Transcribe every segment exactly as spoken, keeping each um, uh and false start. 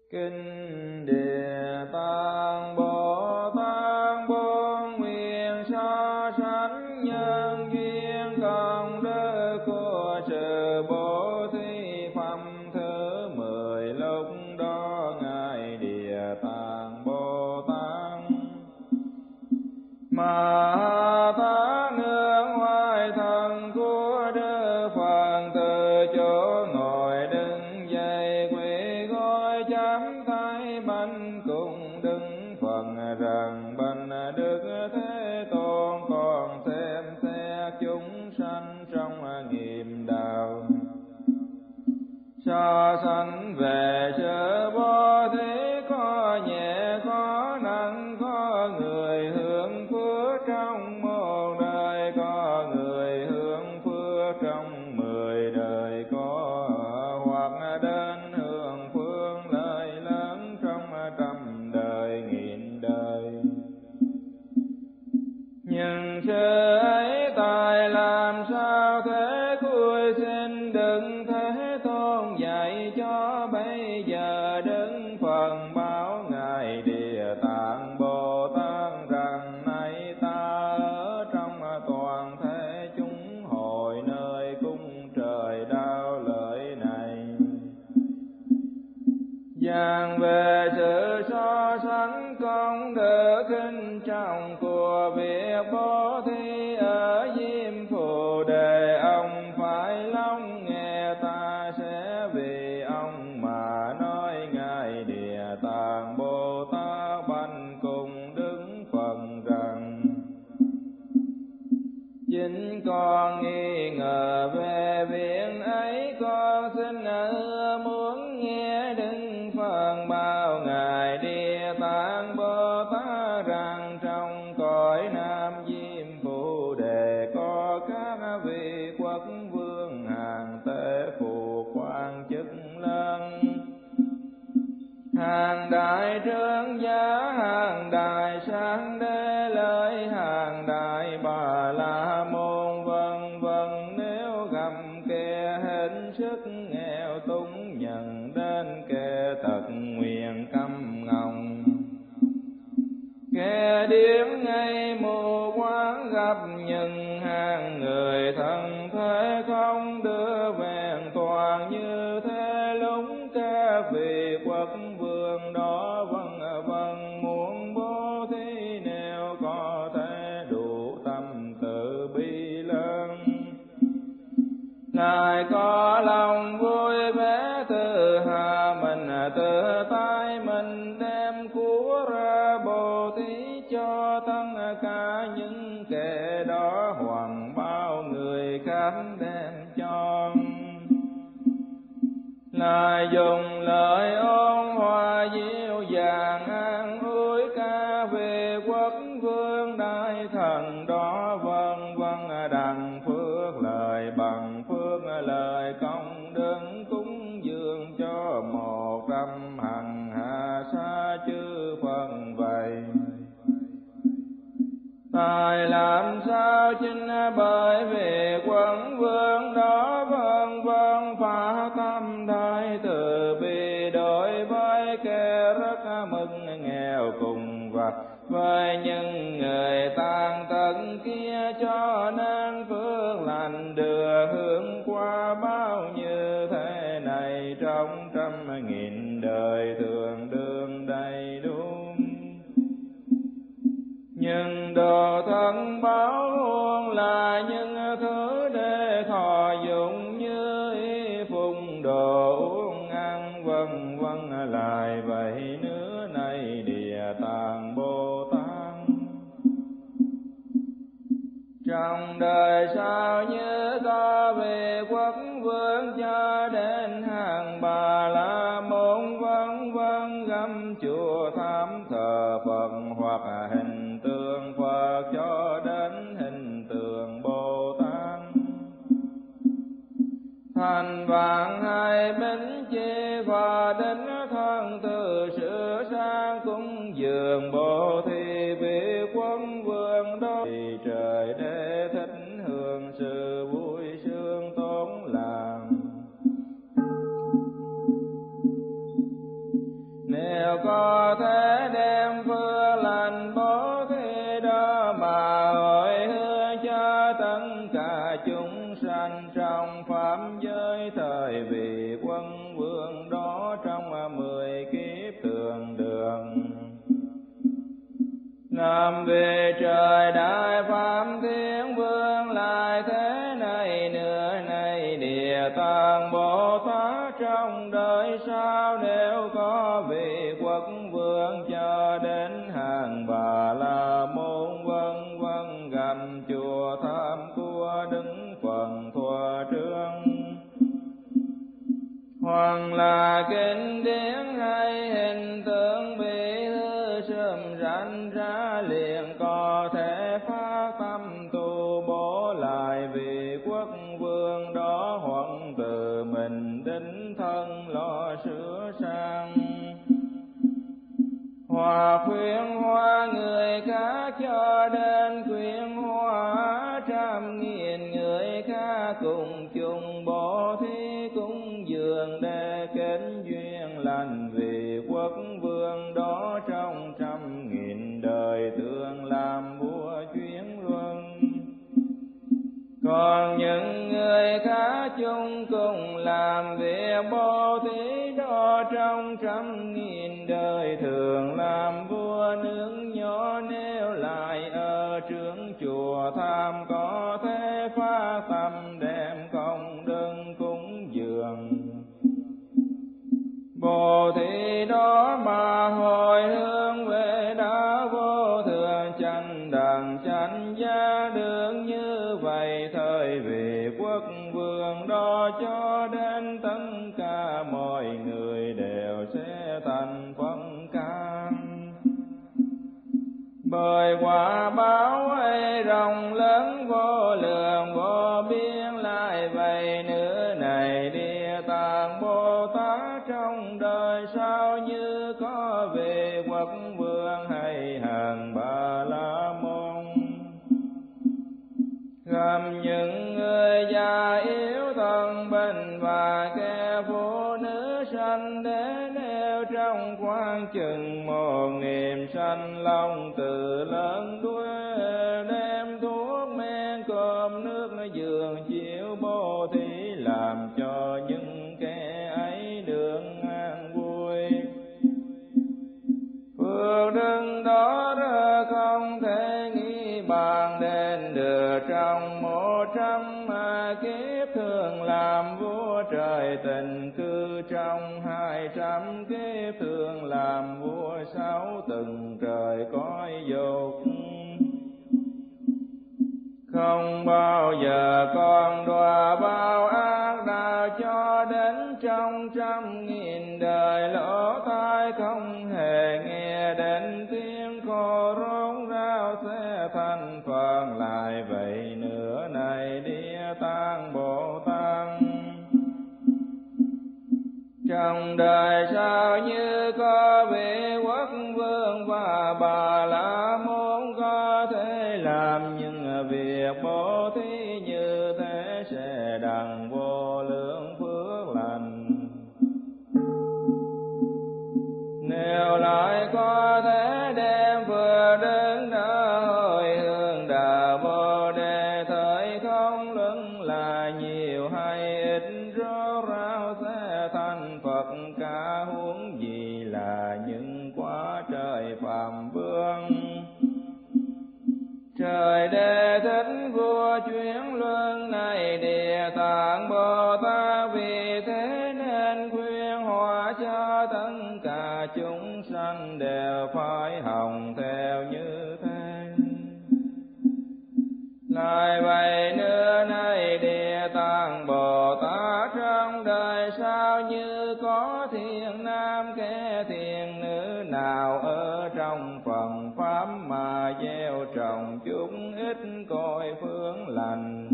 Kinh Địa Tạng Bồ Tát bốn nguyện so sánh nhân duyên công đức của sự bố thí phẩm thứ mười. Lúc đó ngài Địa Tạng Bồ Tát Ma Tát nương hoài thân của Đức Phật, từ chỗ ngồi đứng dậy quỳ gối chắp tay bạch cùng Đức Phật rằng: Bạch Đức Thế Tôn, con xem xét chúng sanh trong nghiệp đạo, so sánh về sự bố thí có nhẹ có nặng, có người hưởng phước trong một đời, có người hưởng phước trong mười đời, có hoặc đến hưởng phước lợi lớn trong trăm đời nghìn đời. Nhưng sự ấy tại làm sao thế? Cúi xin Đức Thế Tôn dạy cho bây giờ. Đức Phật bảo ngài Địa Tạng Bồ Tát rằng: nay ta ở trong toàn thể chúng hội nơi cung trời Đao Lợi này, giảng về sự so sánh công đức kinh trọng của việc bố thí ở Diêm Phù Đề. Ông phải lắng nghe, ta sẽ vì ông mà nói. Ngài Địa Tạng Bồ Tát bạch cùng Đức Phật rằng: chính con nghi ngờ về việc ấy, con xin ưa muốn nghe Đức Phật bảo ngài Địa Tạng Bồ Tát rằng: trong cõi Nam Diêm Phù Đề có các vị quốc vương, hàng tế phụ, quan chức lớn, hàng đại trướng giá, hàng đại sáng đế lợi, hàng đại bà la môn, vân vân. Nếu gặp kẻ hết sức nghèo túng, nhận đến kẻ tật nguyện câm ngọng, kẻ điếc ngây mù quáng, gặp những hàng người thân thế không đưa vẹn toàn như thế. Lúc các vị quốc vương đó vân vân muốn bố thí, nếu có thể đủ tâm từ bi lớn, ngài có lòng vui vẻ tự hạ mình, tự tay mình đem của ra bố thí cho tất cả những kẻ đó, hoặc bao người khác đem cho. Ngài dùng lời ôn hòa dịu dàng an ủi các vị quốc vương đại thần đó, vân vân. Đặng phước lời bằng phước lời công đức, cúng dường cho một trăm hằng hạ sa chư Phật vậy. Tại làm sao chính bởi vì quân vương đó vân vân phá tâm đại từ bi, đối với kẻ rất mừng nghèo cùng và với những người tàn tật kia, cho nên phước lành đưa hướng qua bao như thế này, trong trăm nghìn đời thường đương đầy đủ. Nhưng đồ thân báo luôn là những thứ để thọ dụng, như y phùng đồ uống ăn vân vân. Lại vậy nữa này Địa Tạng Bồ Tát, trong đời sau như có vị quốc vương cho đến hàng bà la môn vân vân, găm chùa thám thờ Phật hoặc hình tượng Phật cho đến hình tượng Bồ Tát. Thành vạn hai bính chi và đến thân từ sửa sang cúng dường bố thí vị quân vương đó, thì trời đế thích hưởng sự vui sướng tốn làm. đều có thể đem phước lành bố thí đó mà hồi hướng cho tất cả chúng sanh trong pháp giới thời vị quân vương đó trong mười kiếp thường đường. Nam về trời đại pháp thiên vương lại thế này nữa này địa tạng Bồ Tát trong đời sau nếu có vị quốc vương cho đến hàng Bà La Môn vân vân gặp chùa tham cua đứng phần thua trương, hoặc là kinh điển hay hình tượng bị hư sớm ranh ra liền có thể phát tâm tu bổ lại vị quốc vương đó, hoặc từ mình đính thân lo sửa sang, hoặc khuyên hóa người khác cho đến khuyên hóa trăm nghìn người khác cùng chung bố thí cúng dường để kết duyên lành vì quốc vương đó trong trăm nghìn đời tương làm vua chuyến luân. Còn những người khác chung cùng làm việc bố thí đó trong trăm nghìn đời thường làm vua nước nhỏ, nếu lại ở trướng chùa tham có thể phát tâm đem công đức cúng dường bố thí đó mà hồi hướng về đạo vô thượng chánh đẳng chánh giác được như vậy thời vị quốc vương đó cho đến tất cả mọi người đều sẽ thành phân can. Bởi quả báo ấy rộng lớn vô lượng vô biên lại vậy nữa này địa tạng Bồ Tát trong đời sau như có vị quốc vương hay hàng Bà La Môn gặp những người già yếu thân bệnh và kẻ phụ nữ sanh đến nêu trong khoảng chừng một nghìn sanh long từ lớn đuôi đem thuốc men cơm nước giường chiếu bố thí làm cho những kẻ ấy được an vui. Phước đức đó ra không thể nghĩ bàn đến được trong một trăm kiếp thường làm vua trời tình cư trong hai trăm kiếp thường làm vua sáu từng trời cõi dục. Không bao giờ con đọa bao ác đạo cho đến trong trăm nghìn đời lỗ tai không hề nghe đến tiếng khô rống rao sẽ thành phần lại vậy nữa này địa tạng Bồ Tát. Trong đời sau như có vị quốc vương và Bà La Môn có thể làm những việc bố thí như thế sẽ đặng vô lượng phước lành. Nếu lại có thể đem vừa đến đã hồi hướng đạo Bồ Đề thời không luận là nhiều hay ít rốt ráo sẽ thành Phật cả huống gì là những quả trời phàm vương. Trời Đế Thích vua chuyển luân này địa tạng Bồ Tát vì thế nên khuyên hóa cho tất cả chúng sanh đều phải hồng theo như thế. Lại vậy nữa này địa tạng Bồ Tát trong đời sau như có thiện nam kẻ thiện nữ nào ở trong phần pháp mà gieo trồng chút ít cội phước lành.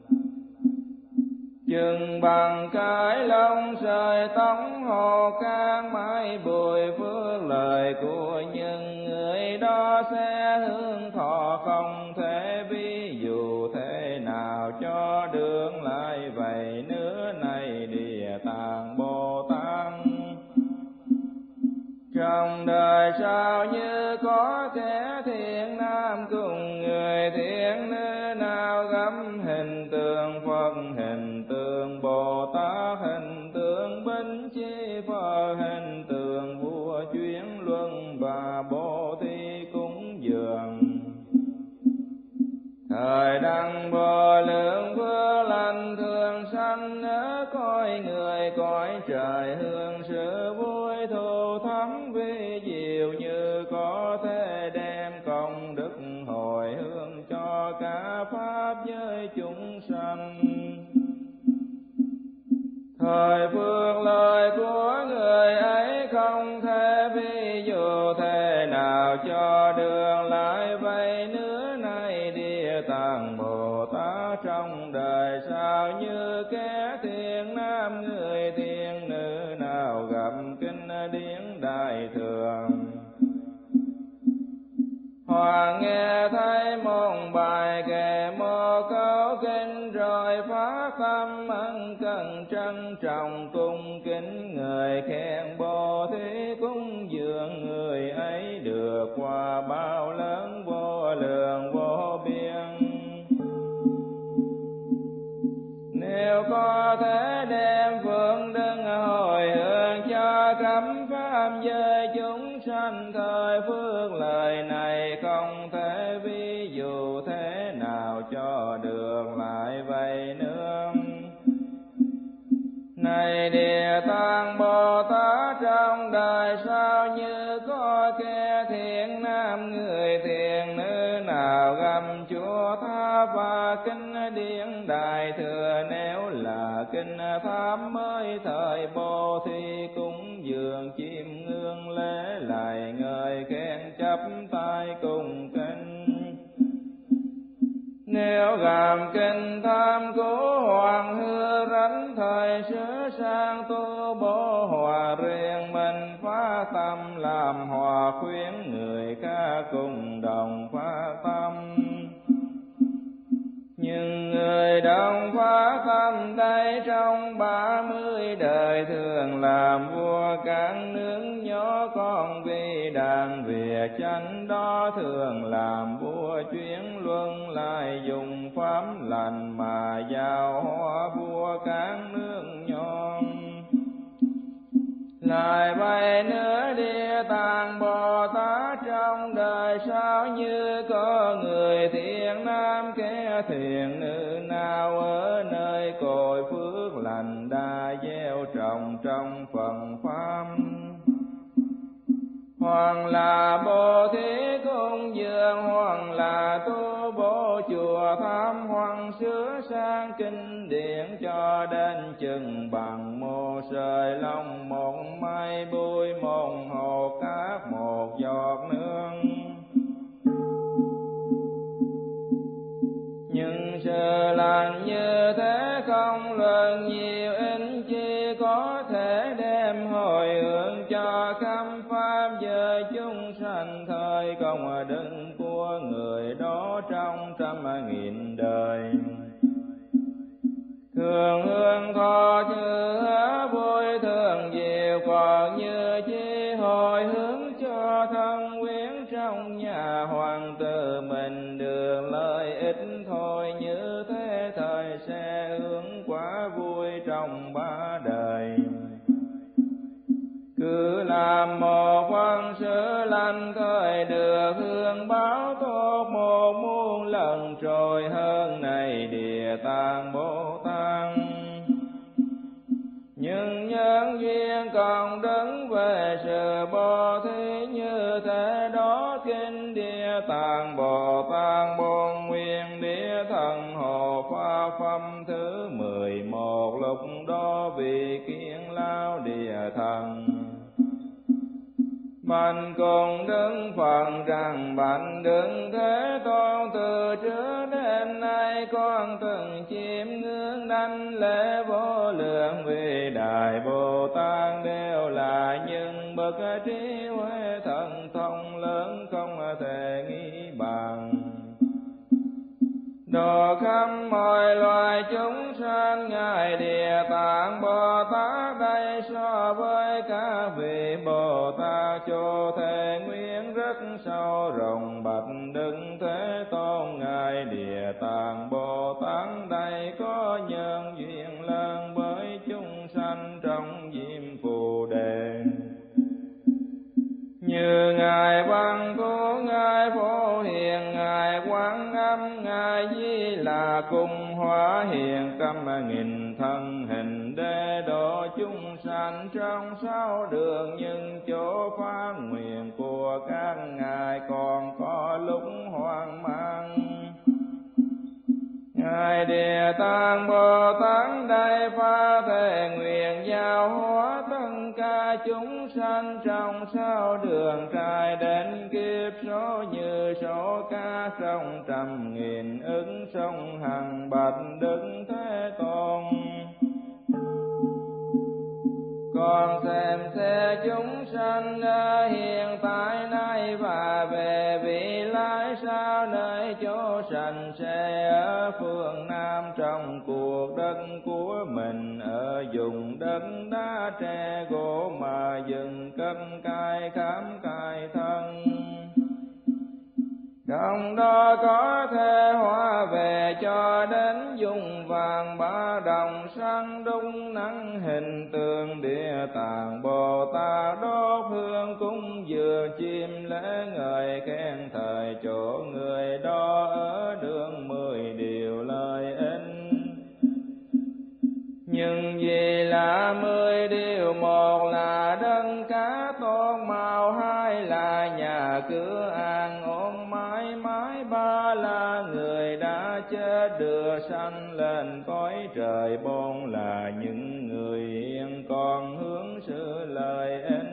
Chừng bằng cái lông sợi tóc hồ can mãi bùi phước lời của những người đó sẽ hương thọ không thể ví dụ thế nào cho được lại vậy nữa này địa tạng Bồ Tát. Trong đời sau như có kẻ thiện nam cùng người thiện nữ nào gấp hình tượng Phật, hình tượng Bồ Tát, hình tượng Bính Chi Phật, hình tượng vua chuyển luân và Bồ Thí cúng dường. Thời đăng vô lượng phước lành thường sanh ở cõi người cõi trời, hương sự vui thu thắm vi diệu như có thể đem công đức hồi hướng cho cả pháp giới chúng sanh. Thời phước lời của người ấy không thể ví dụ thế nào cho đường lại vậy nữa nay Địa Tạng Bồ Tát trong đời sau như kẻ thiện nam người thiện nữ nào gặp kinh điển đại thừa, hoặc nghe thấy một bài kệ một câu kinh rồi phát tâm ân cần trân trọng cung kính người khen Bồ Thí cúng dường, người ấy được quả bao lớn vô lượng vô biên. Nếu có thể đem phước đức hồi hướng cho khắp pháp giới chúng sanh, thời phước lời này không thể ví dụ thế nào cho được lại vậy nữa. Này Địa Tạng Bồ Tát trong đời sau như có kẻ thiện nam người thiện nữ nào gầm chúa tháp và kinh điển đại thừa, nếu là kinh pháp mới thời Bồ Thí cúng dường chiêm ngưỡng lễ lại ngợi khen chắp tay cùng kinh. Nếu gặp kinh tham cố hoàng hư rảnh thời sửa sang tu bố hòa riêng mình phá tâm làm hòa khuyến người khác cùng đồng phá tâm. Nhưng người đồng phá tâm đây trong ba mươi đời thường làm vua các nước nhỏ, con vì đàn việc chánh đó thường làm vua chuyển luân lại dùng pháp lành mà giao hóa vua các nước nhỏ. Lại vậy nữa Địa Tạng Bồ Tát trong đời sau như có người thiện nam kẻ thiện nữ nào ở nơi cội phước lành đã gieo trồng trong phần pháp, hoặc là Bồ Thí cúng dường, hoặc là tu bổ chùa tháp, hoặc sửa sang kinh điển cho đến chừng bằng một sợi lông, một mây bụi, một hột cát, một giọt nước. Nhưng sự lành như thế không luận nhiều ít chi có thể đem hồi hướng cho khắp pháp giới chúng sanh, thời công đức của người đó trong trăm nghìn đời. Thường hương thọ chư vui thường diệu, còn như chi hồi hướng cho thân quyến trong nhà hoàng tử mình được lợi ích thôi, như thế thời sẽ hướng quá vui trong ba đời. Cứ làm một phân sự lành thời được hương báo tốt một muôn lần trôi hơn này Địa Tạng Bồ Tát. Nhưng nhân duyên còn đứng về sự Bồ Thí như thế đó, kinh Địa Tạng Bồ Tát Bổn Nguyên Địa Thần Hộ Pháp Phẩm thứ mười một, lúc đó vì kiến lao Địa Thần Bạch cùng đứng phần rằng bạch đừng Thế Tôn, từ trước đến nay con từng chiêm ngưỡng đảnh lễ vô lượng vị đại Bồ Tát, đều là những bậc trí huệ thần thông lớn không thể nghĩ bằng. độ khắp mọi loài chúng sanh. Ngài Địa Tạng Bồ Tát đây so với các vị Bồ Tát Chô Thế Nguyên rất sâu rộng. Bạch Đức Thế Tôn, Ngài Địa Tạng Bồ Tát đây có nhân duyên lớn với chúng sanh trong diêm phù đề. Như Ngài Văn Thù, Ngài Phổ Hiền, Ngài Quán Âm, Ngài Di Là cùng hóa hiện trăm nghìn thân hình để độ chúng sanh trong sáu đường. Nhưng chỗ phát nguyện của các ngài còn có lúc hoang mang. Ngài Địa Tạng Bồ Tát đây phát thệ nguyện giáo hóa tất cả chúng sanh trong sáu đường trai. Đến kiếp số như số cá trong trăm nghìn ứng sông hằng. Bạch Đức Thế Tôn, con xem xe chúng sanh hiện tại nay và về vị lai sau. Nơi chỗ sanh sẽ ở phương Nam trong cuộc đất của mình. Ở vùng đất đá tre gỗ mà dừng cất cai khám cai thân. Trong đó có thể hóa về cho đến dùng vàng ba đồng sáng đúng nắng hình tượng. Địa Tạng Bồ Tát đốt hương cúng dường chim lễ ngợi khen thời chỗ người đó ở đường mười điều lời ích. Nhưng vì là mười điều, một là đấng cá tôn màu, hai là nhà cửa an ổn mãi mãi, ba là người đã chết đưa sanh lên cõi trời, bốn là những người hiện còn hướng sự lợi ích.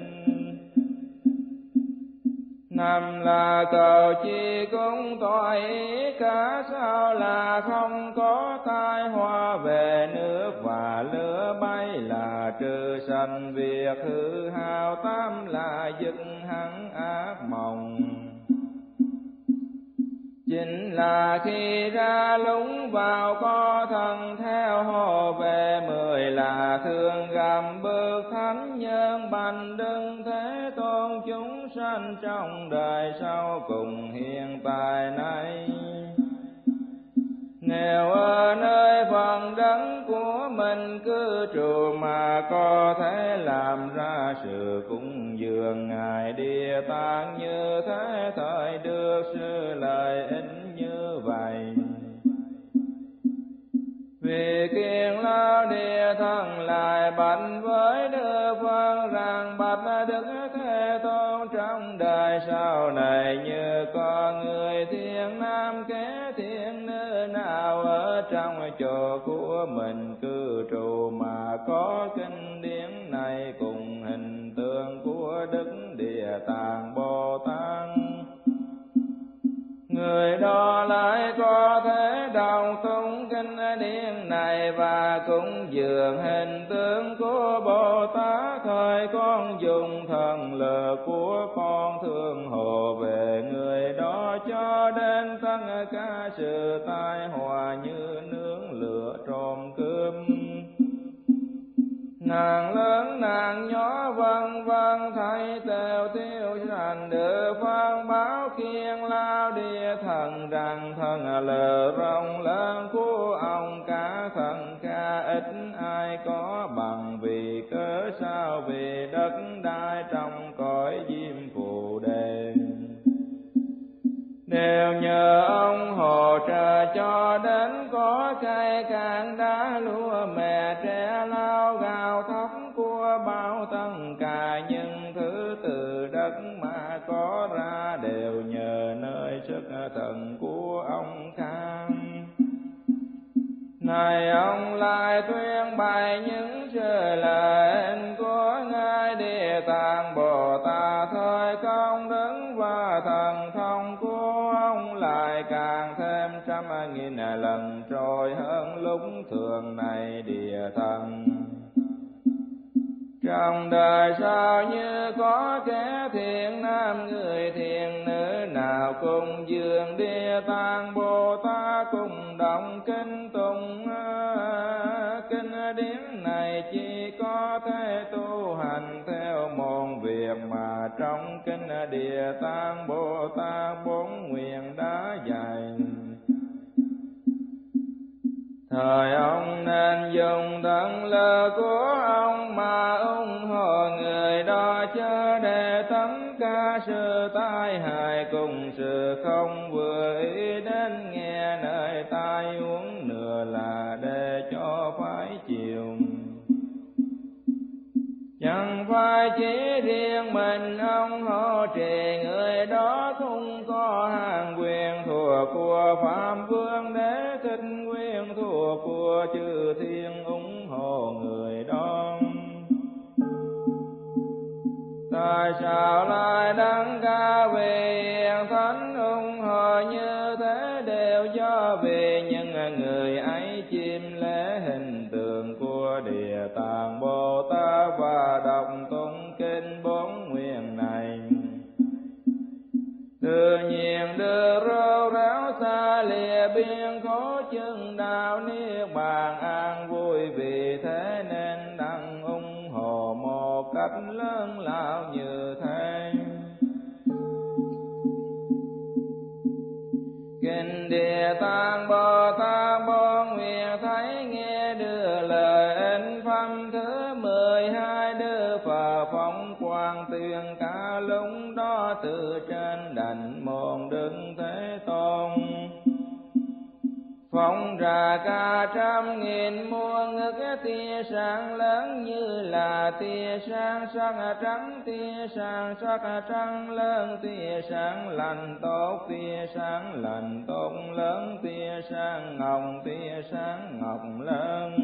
Năm là cầu chi cũng tội ý cả, sao là không có tai họa về nước và lửa bay là trừ sanh việc hư hao. Tám là dứt hẳn ác mộng, chính là khi ra lúng vào có thân theo hồ về. Mười là thương gầm bước thánh nhân bành đừng Thế Tôn chúng sanh trong đời sau cùng hiện tại nay. Nếu ở nơi phần đất của mình cư trụ mà có thể làm ra sự cúng dường Ngài Địa Tạng, như thế thời được sự lợi ích như vậy. Vì kiền lao Địa Thần lại bạch với Đức Phật rằng: bạch Đức Thế Tôn, trong đời sau này như có người thiện nam kế thiện nữ nào ở trong chỗ của mình cư trụ mà có kinh điển này cùng hình tượng của Đức Địa Tạng Bồ Tát, người đó lại có thể đọc tụng kinh điển này và cúng dường hình tướng của Bồ Tát. Thời con dùng thần lực của con thương hộ về người đó, cho đến tất cả sự tai họa như nướng lửa trộm cướp, nàng lớn nàng nhỏ vân vân thay đều tiêu sanh. Được phân báo kiền lao Địa Thần rằng: thần lờ rộng lớn của ông cả thần ca ít ai có bằng, vì cớ sao vì đất đai trong cõi diêm phù đề đều nhờ ông hỗ trợ, cho đến có cây cạn đá lúa mè tre lau gạo thóc của bao tất cả những thứ từ đất mà có ra đều nhờ nơi sức thần của ông kham. Này ông lại tuyên bày những sự lợi ích của Ngài Địa Tạng Bồ Tát, thời công đức và thần thông của ông lại càng thêm trăm nghìn lần trôi hơn lúc thường này. Địa Thần trong đời sau như có kẻ thiện nam người thiện nữ nào nào cùng dường Địa Tạng Bồ Tát cùng đồng kinh tụng. Kinh điển này chỉ có thể tu hành theo môn việc mà trong kinh Địa Tạng Bồ Tát bốn nguyện đã dạy. Thời ông nên dùng thân lực của ông mà ủng hộ người đó, chớ để tất cả sự tai hại cùng sự không vừa ý đến nghe nơi tai uống nửa là để cho phải chịu. Chẳng phải chỉ riêng mình ông hộ trì, người đó không có hàng quyền thuộc của Pháp Vương Đế Thích Nguyên thuộc của chư thiên ủng hộ người đó. Tại sao lại đăng ca vì hiền thánh ủng hộ như thế? Đều do vì những người ấy chiêm lễ hình tượng của Địa Tạng Bồ Tát và đọc tụng kinh bốn nguyện này. Tự nhiên đưa rô ráo xa lìa biên khổ chân đạo niết bàn an vui, vì thế nên đăng ủng hộ một cách lớn lao như thế. Kinh Địa Tạng Bồ Tát bốn nguyện thấy nghe đưa lời in pháp thứ mười hai, Đức Phật phóng quang tuyên cả lúc đó từ trên đảnh môn Đức Thế Tôn. Phóng ra cả trăm nghìn muôn ngức tia sáng lớn, như là tia sáng sắc trắng, tia sáng sắc trắng lớn, tia sáng lành tốt, tia sáng lành tốt lớn, tia sáng ngọc, tia sáng ngọc lớn.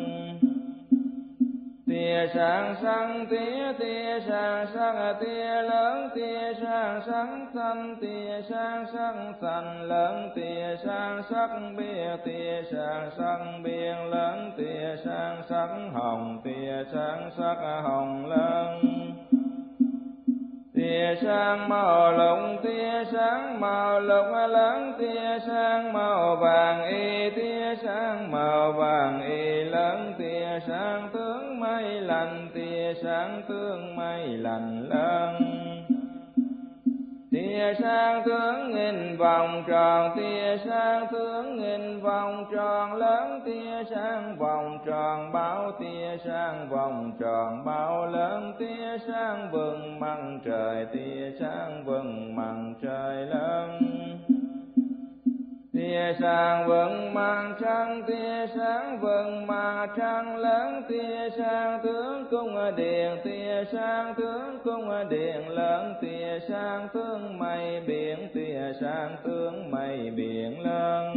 Tia sáng sáng tia tia sáng sáng tia lớn, tia sáng sáng xanh, tia sáng sáng xanh lớn, tia sáng sắc bia, tia sáng sắc biên lớn, tia sáng sắc hồng, tia sáng sắc hồng lớn. Tia sáng màu lục, tia sáng màu lục lớn, tia sáng màu vàng y, tia sáng màu vàng y lớn, tia sáng tướng mây lành, tia sáng tướng mây lành lớn. Tia sáng tướng nghìn vòng tròn, tia sáng tướng nghìn vòng tròn lớn, tia sáng vòng tròn bao, tia sáng vòng tròn bao lớn, tia sáng vầng mặt trời, tia sáng vầng mặt trời lớn. Tia sáng vầng mặt trăng, tia sáng vầng mặt trăng lớn, tia sáng tướng cung điện, tia sáng tướng cung điện lớn, tia sáng tướng mây biển, tia sáng tướng mây biển lớn.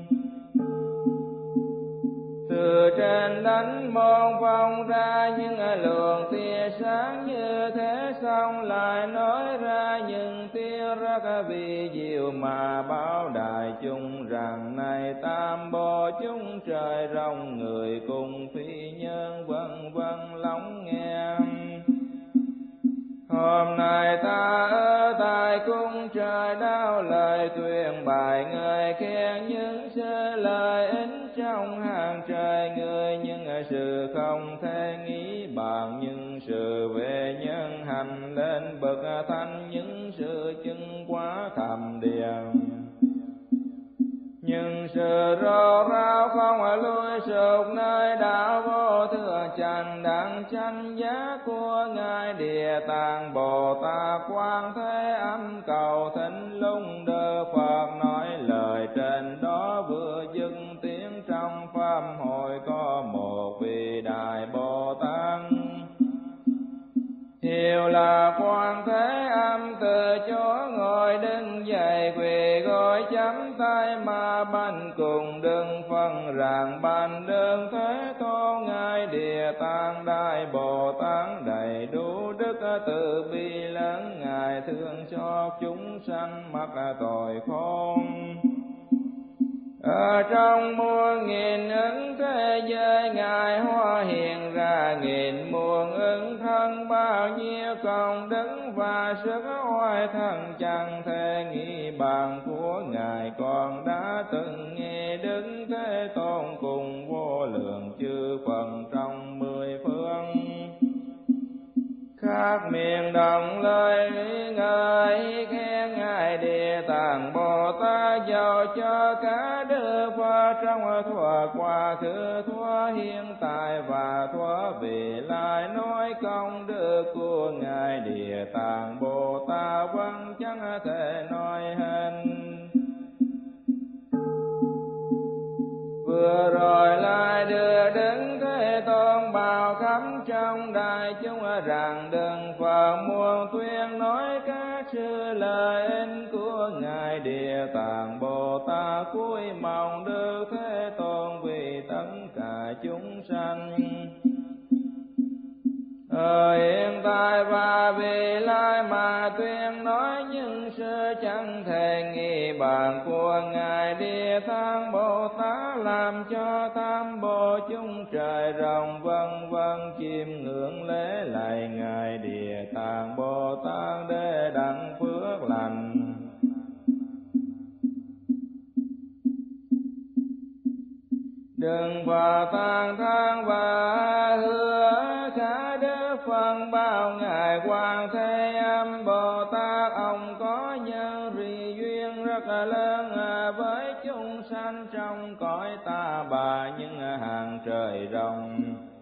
Từ trên đánh môn phong ra những luồng tia sáng như thế, xong lại nói ra những tia rất vì diệu mà báo đại chúng rằng: này tam bộ chúng trời rồng người cùng phi nhân vân vân lắng nghe. Hôm nay ta ở tại cung trời đao lời tuyên bài, người khen những sự lợi ích trong hàng trời người, những sự không thể nghĩ bàn, những sự về nhân hành lên bậc thánh, những sự chứng quá thầm điện. Nhưng sự rô rao không lui sụp nơi đạo vô thượng chánh đẳng chánh giác của Ngài Địa Tạng Bồ Tát Quan Thế Âm cầu thỉnh lung đơ Phật nói lời trên đó vừa dứt tiếng trong pháp hội có một vị đại Bồ Tát hiệu là Quan Thế Âm từ chỗ ngồi đứng dậy quỳ gối chắp tay mà bạch cùng đừng phân rằng: bạch Đức Thế Tôn Ngài Địa Tạng Đại Bồ Tát đầy đủ đức từ bi lớn, Ngài thương cho chúng sanh mắc tội khôn. Ở trong muôn nghìn ứng thế giới Ngài hóa hiện ra nghìn muôn ứng thân, bao nhiêu công đức và sức oai thần chẳng thể nghĩ bàn của Ngài. Con đã từng nghe Đức Thế Tôn cùng vô lượng chư Phật trong mười phương khác miệng đồng lời ngợi khen Ngài Địa Tạng Bồ Tát, giàu cho cả Đức Phật trong thuở quá khứ, thuở hiện tại và thuở vị lai, nói công đức của Ngài Địa Tạng Bồ Tát vẫn chẳng thể nói hết. Vừa rồi lại đưa Đức Thế Tôn bảo khắp trong đại chúng rằng đừng Phật muôn tuyên nói các sự lợi ích của Ngài Địa Tạng Bồ Tát, cúi mong Đức Thế Tôn vì tất cả chúng sanh ở hiện tại và vị lai mà tuyên nói những sự chẳng thể nghĩ bàn của Ngài Địa Tạng Bồ Tát, làm cho tam bộ chúng trời rồng vân vân chiêm ngưỡng lễ lạy Ngài Địa Tạng Bồ Tát để đặng phước lành. Đừng vào tàn thang và hứa khả Đức Phật bao Ngài Quan Thế Âm Bồ Tát, ông có nhân rì duyên rất lớn với chúng sanh trong cõi ta bà những hàng trời rồng,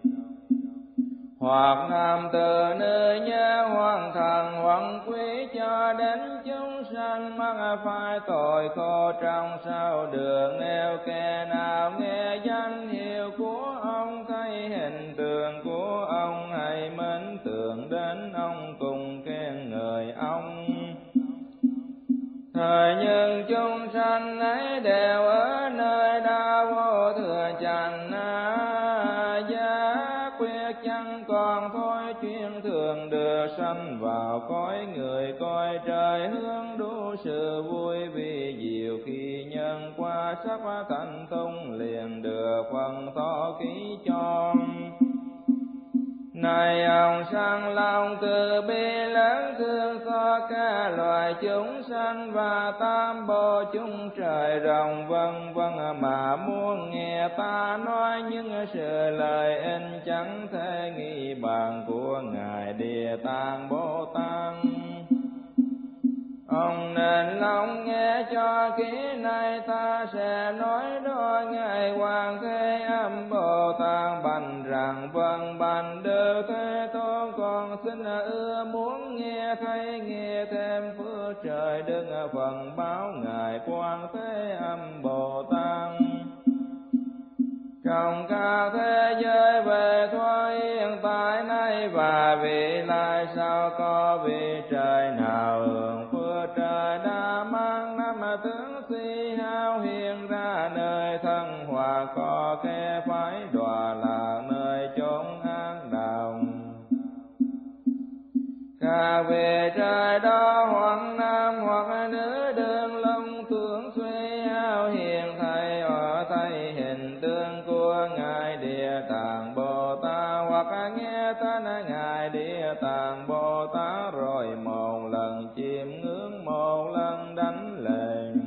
hoặc nam tử nữ nhân, hoặc thần hoặc quý, cho đến chúng sanh mắc phải tội khổ trong sao đường nêu. Kẻ nào nghe danh hiệu của ông, thấy hình tượng của ông, hãy mến tưởng đến ông cùng khen ngợi ông. Thời nhân chúng sanh ấy đều ở nơi đau vô thừa chẳng giá quyết, chẳng còn thôi chuyên thường đưa sanh vào cõi người, coi trời hướng đủ sự vui vì diệu khi nhân qua sắc thành thông liền được phần thọ ký cho. Này ông sang lòng từ bi lớn thương xót cả loài chúng sanh và tam bộ chúng trời rồng vân vân, mà muốn nghe ta nói những sự lời ích chẳng thể nghĩ bàn của Ngài Địa Tạng Bồ Tát. Ông nên lòng nghe cho kỹ, này ta sẽ nói đôi Ngài Quan Thế Âm Bồ Tát bạch rằng: vâng bạch Đức Thế Tôn, con xin ưa muốn nghe thấy nghe thêm phước trời Đức Phật báo Ngài Quan Thế Âm Bồ Tát. Trong các thế giới về thoại hiện tại nay và vị lai sau, có vị trời nào hưởng phước trời đã mang năm tướng si hao hiện ra nơi thân, hoặc có kẻ phải đọa lạc nơi chốn ác đạo. Các vị trời đó hoặc nam hoặc nữ đương long tưởng suy hao hiện, thầy ở thấy hình tượng của Ngài Địa Tạng Bồ Tát, hoặc nghe tên Ngài Địa Tạng Bồ Tát rồi một lần chiêm ngưỡng, một lần đánh lễ.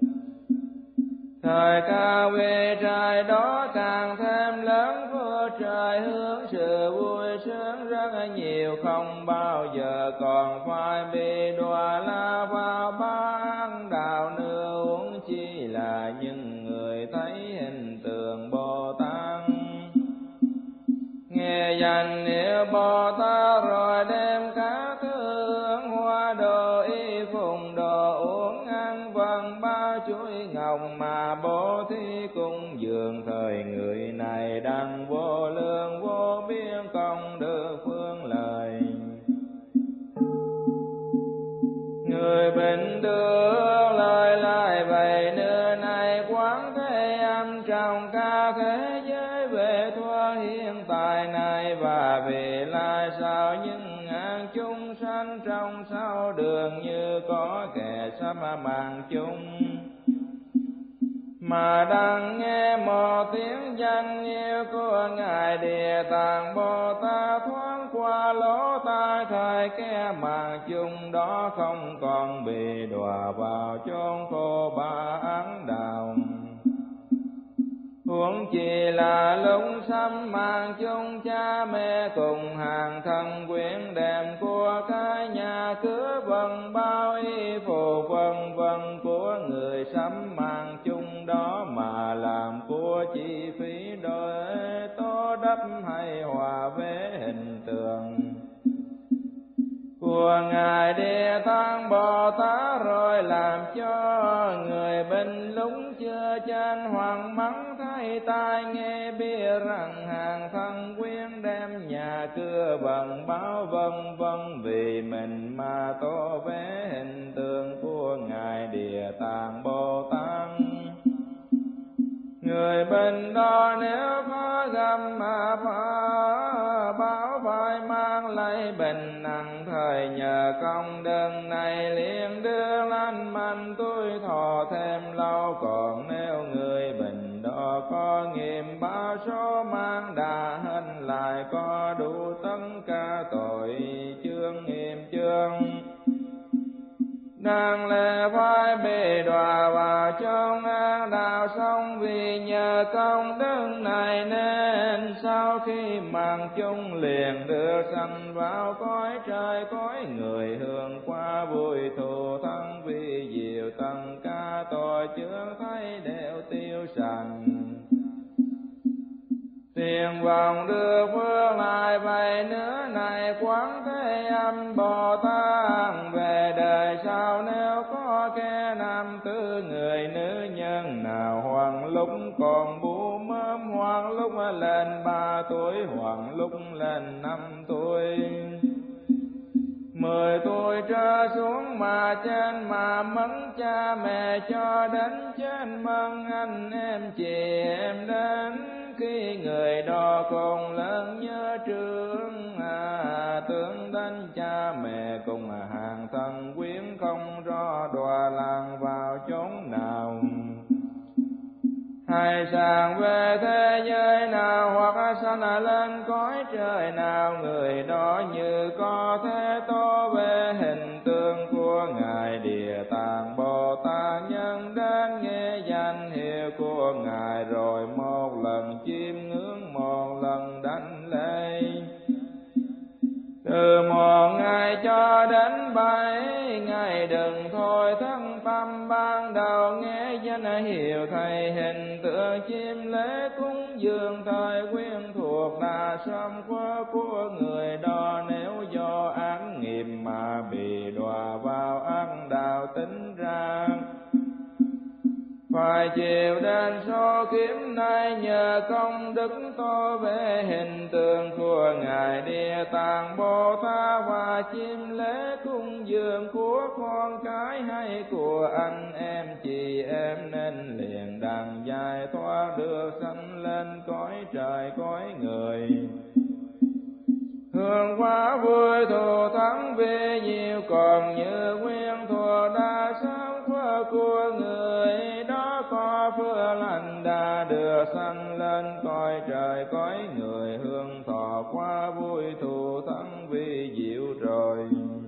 Thời các vị trời đó càng thêm lớn phước trời, hướng sự vui sướng rất nhiều, không bao giờ còn phải bị đọa la vào ba ác đạo nữa, huống chi là những người thấy hình tượng Bồ Tát. Nghe danh hiệu Bồ Tát rồi đem các thứ hương hoa đồ y phùng đồ uống ăn vân ba chuỗi ngọc mà bố thí cung dường. Thời người này đăng vô lượng vô biên công đức phương lợi. Người bình thường lời lại vậy nơi này Quán Thế Âm trong các thế giới về thoa hiện tại này và về lai sau, những ngàn chúng sanh trong sáu đường như có kẻ sắp mạng chúng mà đang nghe một tiếng danh hiệu của Ngài Địa Tạng Bồ Tát, thoáng qua lỗ tai thời kẻ màng chung đó không còn bị đọa vào chốn khô ba áng đạo. Huống chi là lúc sắm mang chung cha mẹ cùng hàng thân quyến đem của cái nhà cửa vân bao y phục vân vân của người sắm mang chung đó mà làm của chi phí đôi tô đắp hay hòa vẽ hình tượng của Ngài Địa Tạng Bồ Tát, rồi làm cho người bên lúng chưa chan hoàng mắng thay tai nghe biết rằng hàng thân quyến đem nhà cửa bằng báo vân vân vì mình mà tô vẽ hình tượng của Ngài Địa Tạng Bồ Tát. Người bên đó nếu có gặp mà báo phải mang lấy bình nặng thời nhờ công đơn này liền đưa lên mạnh tuổi thọ thêm lâu. Còn nếu người bình đó có nghiệm báo số mang đà hình lại có đủ tất cả tội chương nghiệm chương đang lệ phải bị đọa vào trong ác đạo sống. Vì nhờ công đức này nên sau khi mang chung liền được sanh vào cõi trời cõi người, hưởng qua vui thù thân vi diệu tất cả tội chướng thấy đều tiêu sạch. Tiền vọng đưa phước lại vậy nữa này Quán Thế Âm Bồ Tát. Về đời sau nếu có kẻ nam tử người nữ nhân nào hoặc lúc còn bu mớm hoặc lúc lên ba tuổi hoặc lúc lên năm tuổi mười tuổi trở xuống mà trên mà mẫn cha mẹ cho đến chết mừng anh em chị em đến khi người đó còn lớn nhớ trương à, tương đến cha mẹ cùng hàng thân quyến không rõ đọa lạc vào chốn nào hay sang về thế giới nào hoặc sanh lên cõi trời nào. Người đó như có thể tô về hình tượng của Ngài Địa Tạng Bồ Tát nhân đến nghe danh hiệu của Ngài rồi một lần chiêm ngưỡng một lần đánh lễ. Từ một ngày cho đến bảy ngày đừng thôi thân tâm ban đầu nghe danh hiệu thầy hình tượng chiêm lễ cúng dường thời quyên thuộc là sớm quá của người đó. Nếu do ác nghiệp mà bị đọa vào ác đạo tính ra phải chịu đến số kiếp này nhờ công đức tô về hình tượng của Ngài Địa Tạng Bồ Tát và chiêm lễ cúng dường của con cái hay của anh em chị em nên liền đặng giải thoát được sanh lên cõi trời cõi người. Hương quá vui thù thắng vì nhiều còn như nguyên thuộc đa sáng phước của người đó có phước lành đã được sanh lên cõi trời cõi người. Hương thọ quá vui thù thắng vì diệu rồi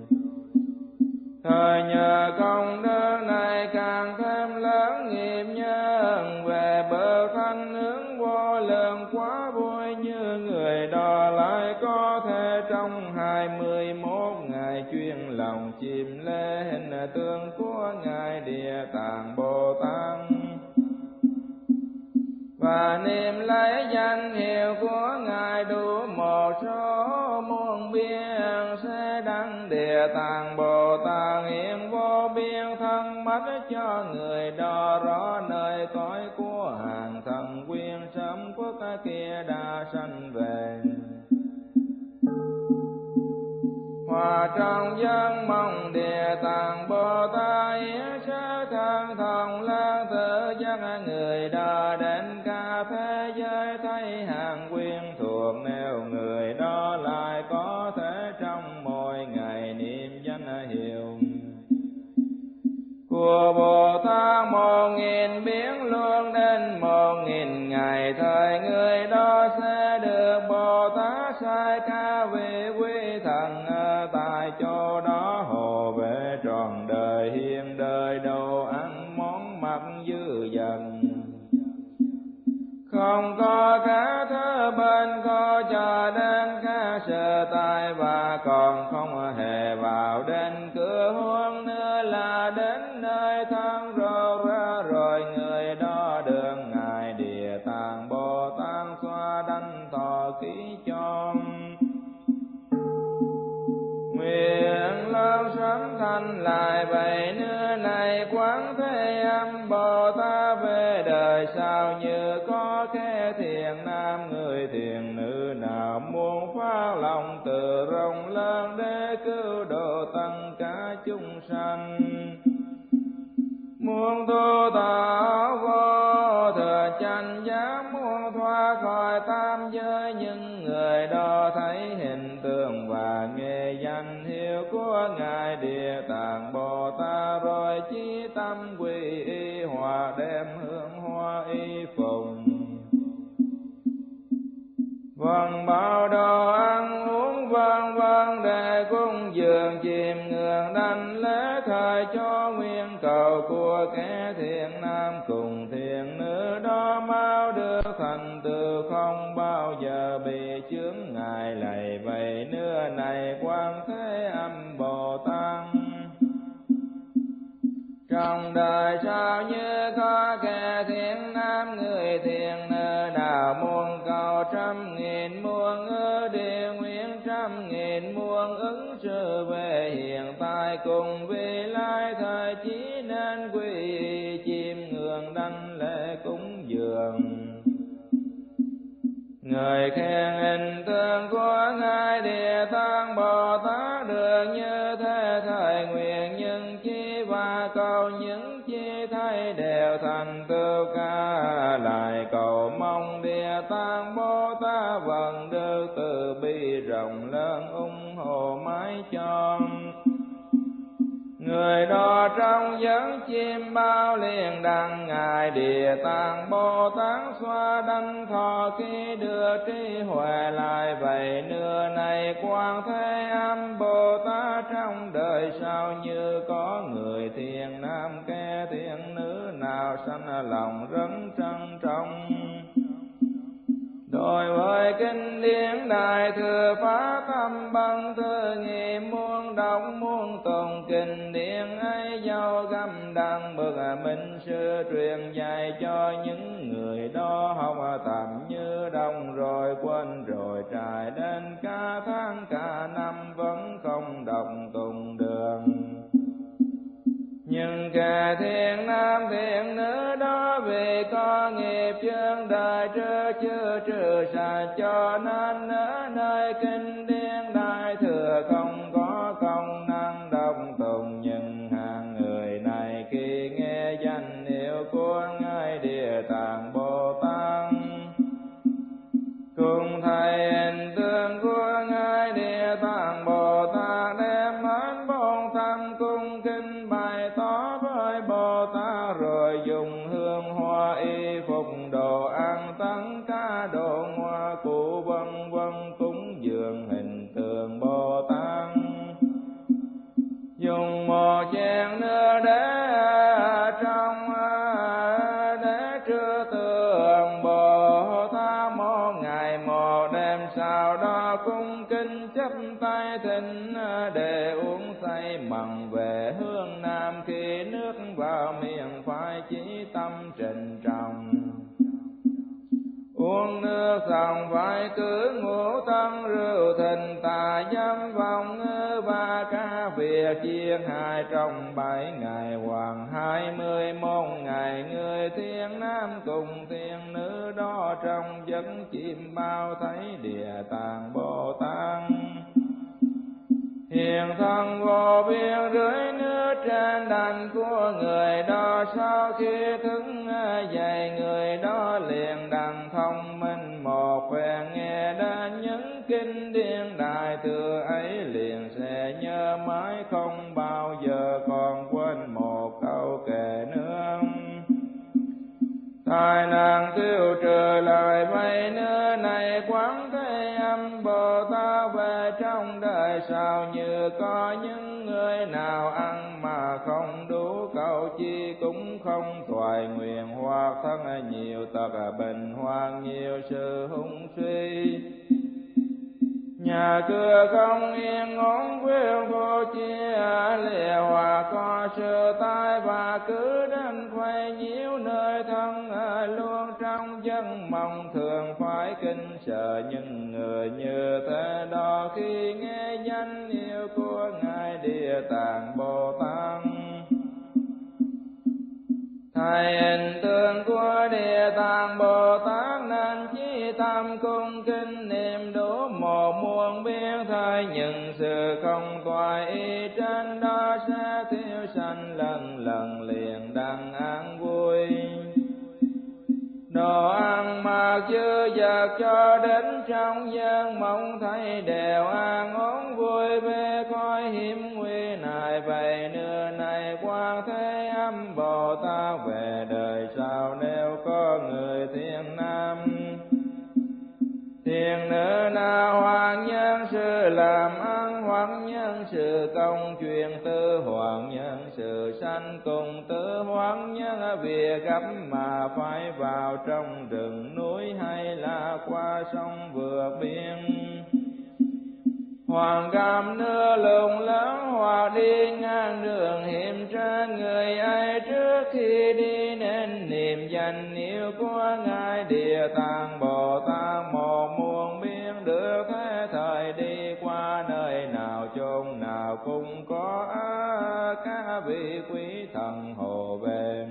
thời nhờ công đức này càng thêm lớn nghiệp nhân về bậc thanh hướng vô lượng quá vui như người đó lại có thể trong hai mươi mốt ngày chuyên lòng chiêm lễ hình tượng của Ngài Địa Tạng Bồ Tát và niệm lấy danh hiệu của Ngài đủ một số muôn biên sẽ đăng Địa Tạng Bồ Tát hiện vô biên thân mắt cho người đó rõ nơi cõi của hàng thần quyên sớm quốc kia đã sanh về. Hòa trong dân mong Địa Tạng Bồ Tát yết sẽ thân thần lan tự giác người đó đến cả thế giới thấy hàng quyên thuộc. Nếu người đó lại có thể trong mỗi ngày niệm danh hiệu của Bồ Tát một nghìn biến luôn đến một nghìn ngày thời người đó sẽ được Bồ Tát sai ca về không có cả thứ bên có cho đến cả sơ tai, và còn không hề vào đến cửa huống nữa là đến nơi thang rô ra rồi. Người đó đường ngài Địa Tạng Bồ Tát xoa đảnh thọ ký cho. Nguyện lớn sớm thành lại vậy nữa này Quán Thế Âm Bồ Tát, về đời sau như có kẻ thiện nam người thiện nữ nào muốn phát lòng từ rộng lớn để cứu độ tất cả chúng sanh, muốn tu tạo vô thừa chánh giác, muốn thoát khỏi tam giới. Nhưng người đó thấy hình tượng và nghe danh hiệu của ngài Địa Tạng Bồ Tát, rồi chí tâm quy y hòa đem hương hoa y phụng, vâng bao đồ ăn uống vân vân để cúng dường chìm ngưỡng đảnh lễ thời cho nguyện cầu của kẻ thiện nam cùng thiện nữ đó mau được thành tựu, không bao giờ bị chướng ngại lầy vậy nữa này Quán Thế Âm Bồ Tát. Trong đời sau như có kẻ thiện nam người thiện nữ nào muốn cầu trăm nghìn muôn ư địa nguyện trăm nghìn muôn ứng sự về hiện tại cùng vì lai thời chí nên quy chiêm ngưỡng đảnh lễ cúng dường. Người khen hình tượng của ngài Địa Tạng Bồ Tát được như thế thời nguyện nhưng chi và cầu những chi thay đều thành tựu cả, lại cầu mong Địa Tạng Bồ Tát vẫn được từ bi rộng lớn ủng hộ mãi cho. Người đó trong giấc chim bao liền đặng ngài Địa Tạng Bồ Tát xoa đảnh thọ ký đưa trí huệ lại vậy nữa này Quán Thế Âm Bồ Tát. Trong đời sau như có người thiện nam kẻ thiện nữ nào sanh lòng rất trân trọng đối với kinh điển Đại Thừa Phá Tâm bằng thư nghị, muốn đọc muốn tụng kinh điển ấy dâu găm đăng bậc minh sư truyền dạy cho những người đó học tập như đông rồi quên rồi trải đến cả tháng cả năm vẫn không đọc tụng đường. Nhưng kẻ thiện nam thiện nữ đó vì có nghiệp chướng đời trước chưa trừ sạch, cho nên ở nơi kinh điển Đại Thừa không có công năng đọc tụng. Nhưng hàng người này khi nghe danh hiệu của ngài Địa Tạng Bồ Tát cùng thầy hình tượng của ngài Địa Tạng Bồ Tát đem đến bổn tâm cung kính bày tỏ với Bồ Tát, rồi dùng hương hoa y phục đồ ăn tấn ca đồ hoa cụ vân vân cúng dường hình tượng Bồ Tát. Dùng một chén nước để trong để trưa tượng Bồ Tát một ngày một đêm, sau đó cung kính chắp tay thỉnh để uống say mặn về hướng nam. Khi nước vào miệng phải chí tâm trịnh trọng, uống nước xong phải cứ ngủ tâm rượu thịnh tà dâm vọng ngư ba ca việc chiên hai trong bảy ngày hoàng hai mươi môn ngày. Người thiên nam cùng thiên nữ đó trong giấc chim bao thấy Địa Tạng Bồ Tát hiền thân vô biên rưới nước trên đành của người đó. Sau khi thức dậy người đó liền đặng thông minh một phen, nghe đến những kinh điển Đại Thừa ấy liền sẽ nhớ mãi không bao giờ còn quên một câu kệ nữa. Tai nạn tiêu trừ lại vậy nữa này Quán Thế Âm Bồ Tát, về trong đời sau như có những người nào ăn mà không đủ cầu chi cũng không thoại nguyện hoa thoát thân nhiều tật bình hoang nhiều sự hung suy. Nhà cửa không yên ngón quyên thô chia lìa hòa có sự tai và cứ đến quay nhiễu nơi thân luôn trong dân mong thường phải kinh sợ những người như thế đó khi nghe danh yêu của ngài Địa Tạng Bồ Tát. Thầy hình tượng của Địa Tạng Bồ Tát nên chí tâm cung kính niệm đủ một muôn biên. Thầy những sự không toại ý trên đó sẽ thiếu sanh lần lần liền đặng an vui. Đồ ăn mặc dư dật cho đến trong gian mong thấy đều an ổn vui bê coi hiểm nguy này. Vậy nửa này Quan Thế Âm Bồ Tát về đời sau nếu có người thiên nam thiên nữ nào hoặc nhân sự làm ăn hoặc nhân sự công truyền tư hoặc nhân sự sanh cùng tư hoặc nhân việc gặp mà phải vào trong rừng núi hay là qua sông vượt biên, hoặc gặp nước lùng lớn hoặc đi ngang đường hiểm trở. Người ấy trước khi đi nên niệm danh yêu của ngài Địa Tạng Bồ Tát một muôn biên được thế thời đi qua nơi nào chốn nào cũng có các vị quý thần hộ về.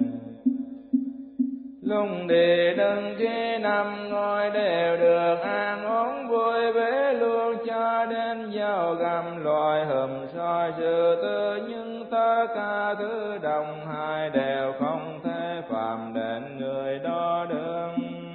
Lúc đi đừng khi nằm ngồi đều được an ổn vui vẻ luôn cho đến giao găm loài hầm soi sự tư. Nhưng tất cả thứ đồng hai đều không thể phạm đến người đó được.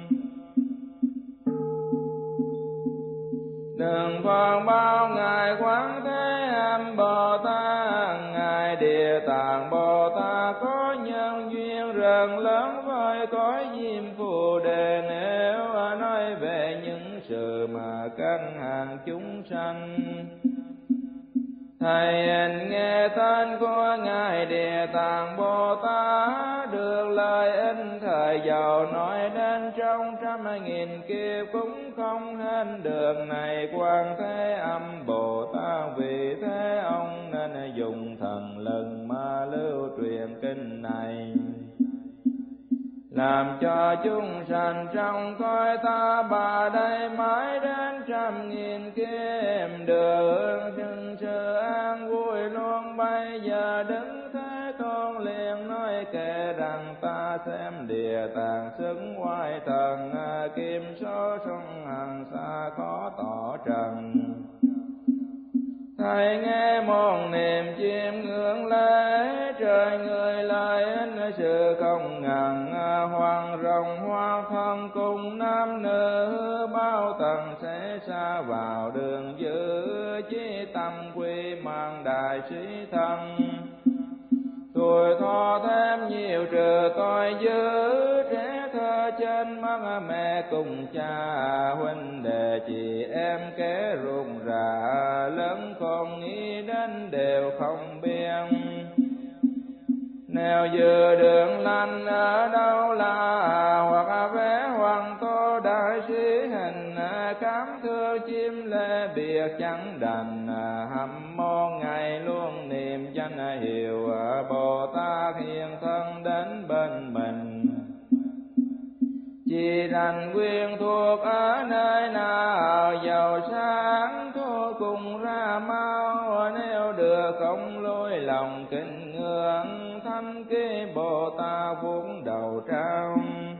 Đừng còn bao ngài Quán Thế Âm Bồ Tát, ngài Địa Tạng Bồ Tát có nhân duyên rất lớn với cõi Diêm Phù Đề. Nếu nói về những sự mà các hàng chúng sanh thầy hình nghe tên của ngài Địa Tạng Bồ Tát được lời in thời giàu nói đến trong trăm nghìn kiếp cũng không hết được. Này Quan Thế Âm Bồ Tát vì thế ông nên dùng thần lực mà lưu truyền kinh này, làm cho chúng sanh trong cõi ta bà đây mãi đến trăm nghìn kiếp được hưởng sự an vui luôn. Bây giờ đứng Thế Tôn liền nói kể rằng ta xem Địa Tạng xứng oai thần, kim số sông hằng xa khó tỏ trần. Thầy nghe một niềm chiêm ngưỡng lễ trời người lời in sự không ngần. Hoàng rồng hoa thân cùng nam nữ bao tầng sẽ xa vào đường giữ chí tâm quy mang đại sĩ thân. Tuổi thọ thêm nhiều trừ tội dữ, trẻ thơ trên mắt mẹ cùng cha huynh đệ chị em kế ruột rà. Lớn con nghĩ đến đều không biết, nếu dự đường lành ở đâu là hoặc vẽ hoàng tô đại sĩ hình. Cảm thương chim lê biệt chẳng đành, hâm mộ ngày luôn niệm danh hiệu Bồ Tát hiện thân đến bên mình. Chỉ rằng quyên thuộc ở nơi nào giàu sáng thôi cùng ra mau. Nếu được không lôi lòng kính ngưỡng thanh ký Bồ Tát vốn đầu trao.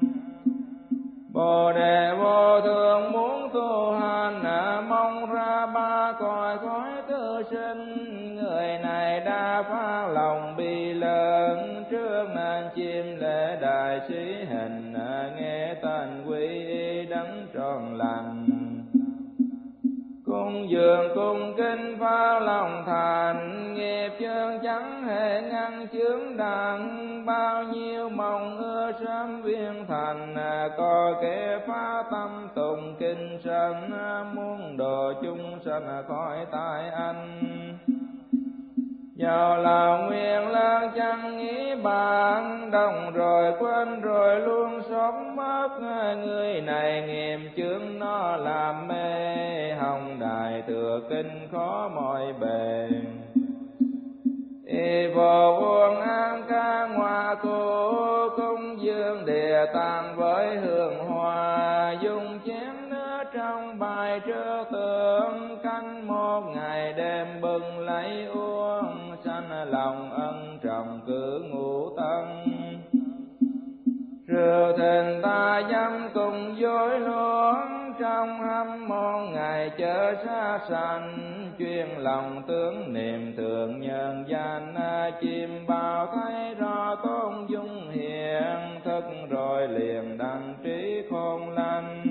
Bồ Đề vô thường muốn tu hành, mong ra ba cõi khói tư sinh. Người này đã phá lòng bi lớn, trước nên chim lễ đại sĩ hình. Nghe tên quy y đấng tròn lành, cung dường cung kinh phá lòng thành. Nghiệp chướng chẳng hề ngăn chướng đặng, bao nhiêu mong ưa sớm viên thành. Có kẻ phá tâm tụng kinh sanh, muốn độ chúng sanh khỏi tai anh. Giàu là nguyện lớn cha chẳng nghĩ bạn, đồng rồi quên rồi luôn xót mất. Người này nghiệm chướng nó làm mê, hồng đài thừa kinh khó mọi bề. Y vô buồn an ca ngoa cô, cung dương địa tạng với hương hoa. Dùng chén nước trong bài trơ tượng, canh một ngày đêm bừng lấy uống. Sanh lòng ân trọng cứ ngủ tân, rượu thịnh ta dâm cùng dối luống. Trong hâm môn ngày chớ xa sanh, chuyên lòng tướng niệm thường nhân danh. Chim bao thấy rõ tôn dung hiện, thức rồi liền đăng trí khôn lanh.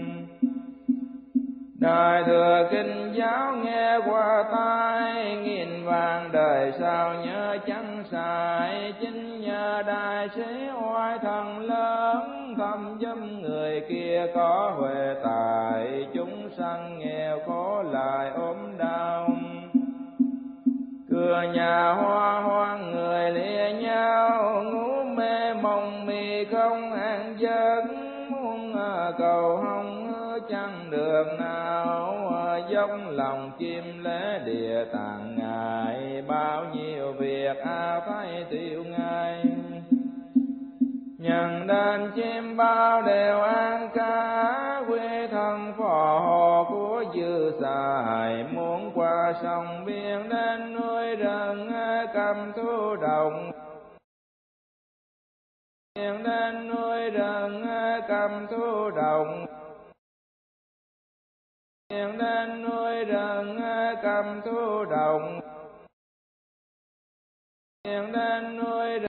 Đại thừa kinh giáo nghe qua tai, nghìn vàng đời sao nhớ chẳng sai. Chính nhờ đại sĩ oai thần lớn, thâm dâm người kia có huệ tài. Chúng sanh nghèo khổ lại ốm đau, cửa nhà hoa hoang người lìa nhau. Ngủ mê mộng mì không an giấc, muốn cầu hồng chẳng được nào. Dốc lòng chim lễ địa tạng ngài, bao nhiêu việc a thấy tiêu ngay. Nhân đàn chim bao đều an ca, quy thân phò hộ của dư xài. Muốn qua sông biển đến núi rừng, cầm thu đồng biển đến núi rừng, cầm thu đồng biển đến núi rừng, cầm thu đồng biển đến núi rừng.